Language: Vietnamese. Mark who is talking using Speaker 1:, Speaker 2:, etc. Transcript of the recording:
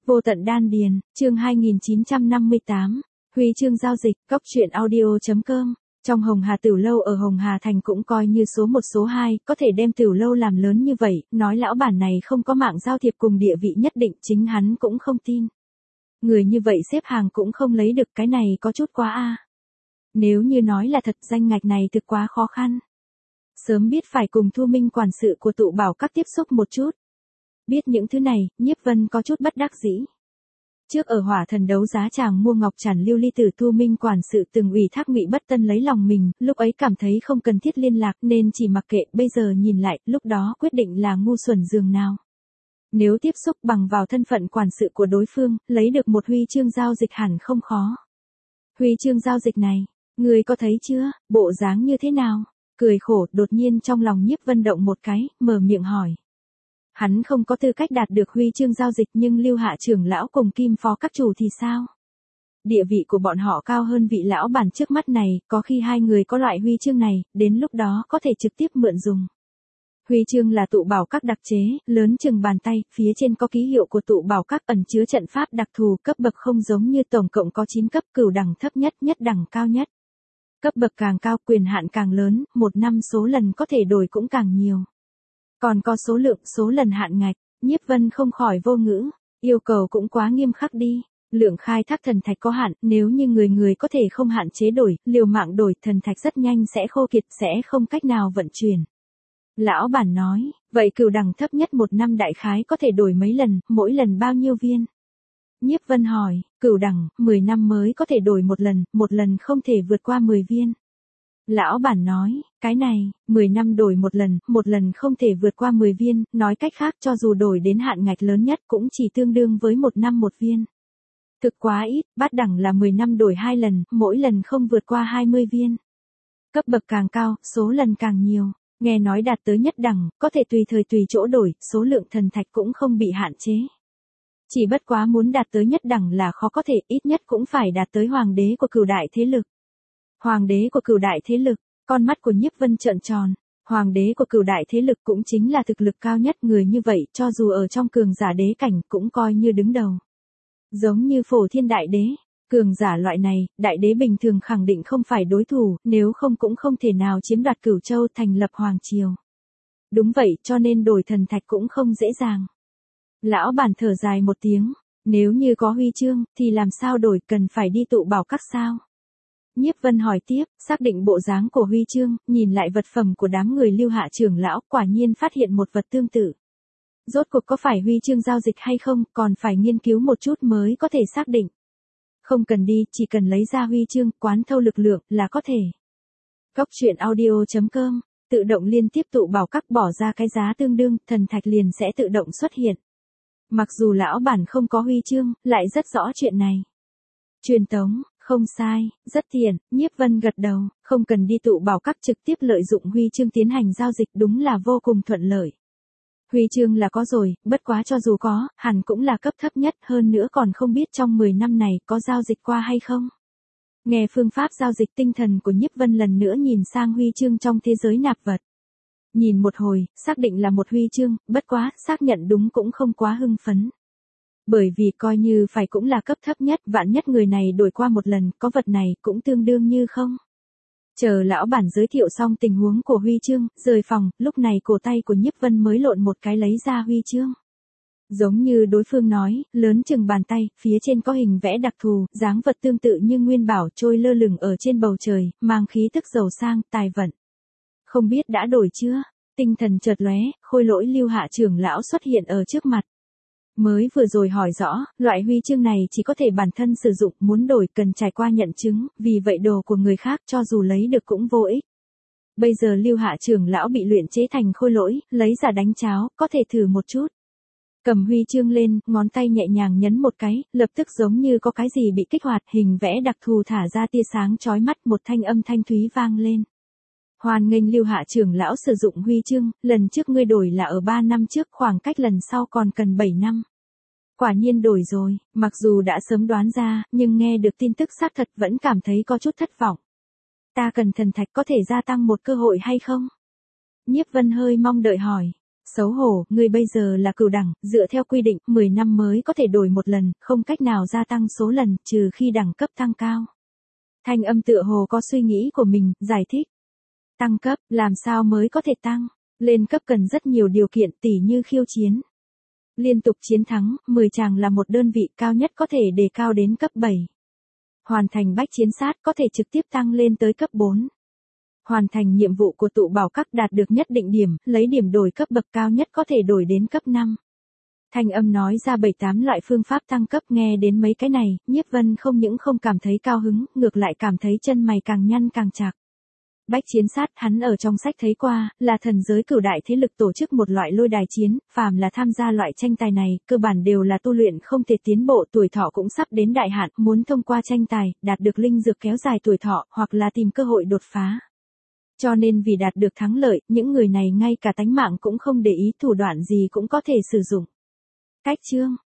Speaker 1: Vô tận đan điền, chương 2958, huy chương giao dịch, góc truyện audio.com. Trong Hồng Hà Tiểu Lâu ở Hồng Hà Thành cũng coi như số 1 số 2, có thể đem Tiểu Lâu làm lớn như vậy, nói lão bản này không có mạng giao thiệp cùng địa vị nhất định chính hắn cũng không tin. Người như vậy xếp hàng cũng không lấy được, cái này có chút quá a. Nếu như nói là thật, danh ngạch này thực quá khó khăn. Sớm biết phải cùng Thu Minh quản sự của tụ bảo các tiếp xúc một chút. Biết những thứ này, Nhiếp Vân có chút bất đắc dĩ. Trước ở Hỏa Thần đấu giá chàng mua ngọc tràn lưu ly từ Thu Minh quản sự từng ủy thác Ngụy Bất Tân lấy lòng mình, lúc ấy cảm thấy không cần thiết liên lạc nên chỉ mặc kệ, bây giờ nhìn lại, lúc đó quyết định là ngu xuẩn dường nào. Nếu tiếp xúc bằng vào thân phận quản sự của đối phương, lấy được một huy chương giao dịch hẳn không khó. Huy chương giao dịch này, người có thấy chưa, bộ dáng như thế nào? Cười khổ, đột nhiên trong lòng Nhiếp Vân động một cái, mở miệng hỏi. Hắn không có tư cách đạt được huy chương giao dịch, nhưng Lưu Hạ trưởng lão cùng Kim phó các chủ thì sao? Địa vị của bọn họ cao hơn vị lão bản trước mắt này, có khi hai người có loại huy chương này, đến lúc đó có thể trực tiếp mượn dùng. Huy chương là tụ bảo các đặc chế, lớn chừng bàn tay, phía trên có ký hiệu của tụ bảo các, ẩn chứa trận pháp đặc thù, cấp bậc không giống như tổng cộng có 9 cấp, cửu đẳng thấp nhất, nhất đẳng cao nhất. Cấp bậc càng cao, quyền hạn càng lớn, một năm số lần có thể đổi cũng càng nhiều. Còn có số lượng, số lần hạn ngạch, Nhiếp Vân không khỏi vô ngữ, yêu cầu cũng quá nghiêm khắc đi. Lượng khai thác thần thạch có hạn, nếu như người có thể không hạn chế đổi, liều mạng đổi, thần thạch rất nhanh sẽ khô kiệt, sẽ không cách nào vận chuyển. Lão bản nói, vậy cửu đẳng thấp nhất một năm đại khái có thể đổi mấy lần, mỗi lần bao nhiêu viên? Nhiếp Vân hỏi, cửu đẳng, 10 năm mới có thể đổi một lần không thể vượt qua 10 viên. Lão bản nói, cái này, 10 năm đổi một lần không thể vượt qua 10 viên, nói cách khác cho dù đổi đến hạn ngạch lớn nhất cũng chỉ tương đương với một năm một viên. Thực quá ít, bát đẳng là 10 năm đổi 2 lần, mỗi lần không vượt qua 20 viên. Cấp bậc càng cao, số lần càng nhiều, nghe nói đạt tới nhất đẳng, có thể tùy thời tùy chỗ đổi, số lượng thần thạch cũng không bị hạn chế. Chỉ bất quá muốn đạt tới nhất đẳng là khó có thể, ít nhất cũng phải đạt tới hoàng đế của cửu đại thế lực. Hoàng đế của cửu đại thế lực, con mắt của Nhiếp Vân trợn tròn, hoàng đế của cửu đại thế lực cũng chính là thực lực cao nhất, người như vậy cho dù ở trong cường giả đế cảnh cũng coi như đứng đầu. Giống như Phổ Thiên đại đế, cường giả loại này, đại đế bình thường khẳng định không phải đối thủ, nếu không cũng không thể nào chiếm đoạt Cửu Châu thành lập hoàng triều. Đúng vậy, cho nên đổi thần thạch cũng không dễ dàng. Lão bản thở dài một tiếng, nếu như có huy chương, thì làm sao đổi, cần phải đi tụ bảo các sao? Nhiếp Vân hỏi tiếp, xác định bộ dáng của huy chương, nhìn lại vật phẩm của đám người Lưu Hạ trưởng lão, quả nhiên phát hiện một vật tương tự. Rốt cuộc có phải huy chương giao dịch hay không, còn phải nghiên cứu một chút mới có thể xác định. Không cần đi, chỉ cần lấy ra huy chương, quán thâu lực lượng, là có thể. Góc truyện audio.com, tự động liên tiếp tụ bảo các bỏ ra cái giá tương đương, thần thạch liền sẽ tự động xuất hiện. Mặc dù lão bản không có huy chương, lại rất rõ chuyện này. Truyền tống, không sai, rất tiện, Nhiếp Vân gật đầu, không cần đi tụ bảo các, trực tiếp lợi dụng huy chương tiến hành giao dịch, đúng là vô cùng thuận lợi. Huy chương là có rồi, bất quá cho dù có, hẳn cũng là cấp thấp nhất, hơn nữa còn không biết trong 10 năm này có giao dịch qua hay không. Nghe phương pháp giao dịch, tinh thần của Nhiếp Vân lần nữa nhìn sang huy chương trong thế giới nạp vật. Nhìn một hồi, xác định là một huy chương, bất quá, xác nhận đúng cũng không quá hưng phấn. Bởi vì coi như phải cũng là cấp thấp nhất, vạn nhất người này đổi qua một lần, có vật này cũng tương đương như không. Chờ lão bản giới thiệu xong tình huống của huy chương, rời phòng, lúc này cổ tay của Nhiếp Vân mới lộn một cái lấy ra huy chương. Giống như đối phương nói, lớn chừng bàn tay, phía trên có hình vẽ đặc thù, dáng vật tương tự như nguyên bảo trôi lơ lửng ở trên bầu trời, mang khí tức giàu sang, tài vận. Không biết đã đổi chưa? Tinh thần chợt lóe, Khôi Lỗi Lưu Hạ trưởng lão xuất hiện ở trước mặt. Mới vừa rồi hỏi rõ, loại huy chương này chỉ có thể bản thân sử dụng, muốn đổi cần trải qua nhận chứng, vì vậy đồ của người khác cho dù lấy được cũng vô ích. Bây giờ Lưu Hạ trưởng lão bị luyện chế thành khôi lỗi, lấy ra đánh cháo, có thể thử một chút. Cầm huy chương lên, ngón tay nhẹ nhàng nhấn một cái, lập tức giống như có cái gì bị kích hoạt, hình vẽ đặc thù thả ra tia sáng chói mắt, một thanh âm thanh thúy vang lên. Hoan nghênh Lưu Hạ trưởng lão sử dụng huy chương, lần trước ngươi đổi là ở 3 năm trước, khoảng cách lần sau còn cần 7 năm. Quả nhiên đổi rồi, mặc dù đã sớm đoán ra, nhưng nghe được tin tức xác thật vẫn cảm thấy có chút thất vọng. Ta cần thần thạch, có thể gia tăng một cơ hội hay không? Nhiếp Vân hơi mong đợi hỏi. Xấu hổ, ngươi bây giờ là cửu đẳng, dựa theo quy định, 10 năm mới có thể đổi một lần, không cách nào gia tăng số lần, trừ khi đẳng cấp tăng cao. Thanh âm tựa hồ có suy nghĩ của mình, giải thích. Tăng cấp, làm sao mới có thể tăng? Lên cấp cần rất nhiều điều kiện tỉ như khiêu chiến. Liên tục chiến thắng, 10 chàng là một đơn vị cao nhất có thể đề cao đến cấp 7. Hoàn thành bách chiến sát có thể trực tiếp tăng lên tới cấp 4. Hoàn thành nhiệm vụ của tụ bảo các đạt được nhất định điểm, lấy điểm đổi cấp bậc cao nhất có thể đổi đến cấp 5. Thanh âm nói ra 7-8 loại phương pháp tăng cấp, nghe đến mấy cái này, Nhiếp Vân không những không cảm thấy cao hứng, ngược lại cảm thấy chân mày càng nhăn càng chạc. Bách chiến sát, hắn ở trong sách thấy qua, là thần giới cửu đại thế lực tổ chức một loại lôi đài chiến, phàm là tham gia loại tranh tài này, cơ bản đều là tu luyện không thể tiến bộ, tuổi thọ cũng sắp đến đại hạn, muốn thông qua tranh tài, đạt được linh dược kéo dài tuổi thọ, hoặc là tìm cơ hội đột phá. Cho nên vì đạt được thắng lợi, những người này ngay cả tánh mạng cũng không để ý, thủ đoạn gì cũng có thể sử dụng. Cách chương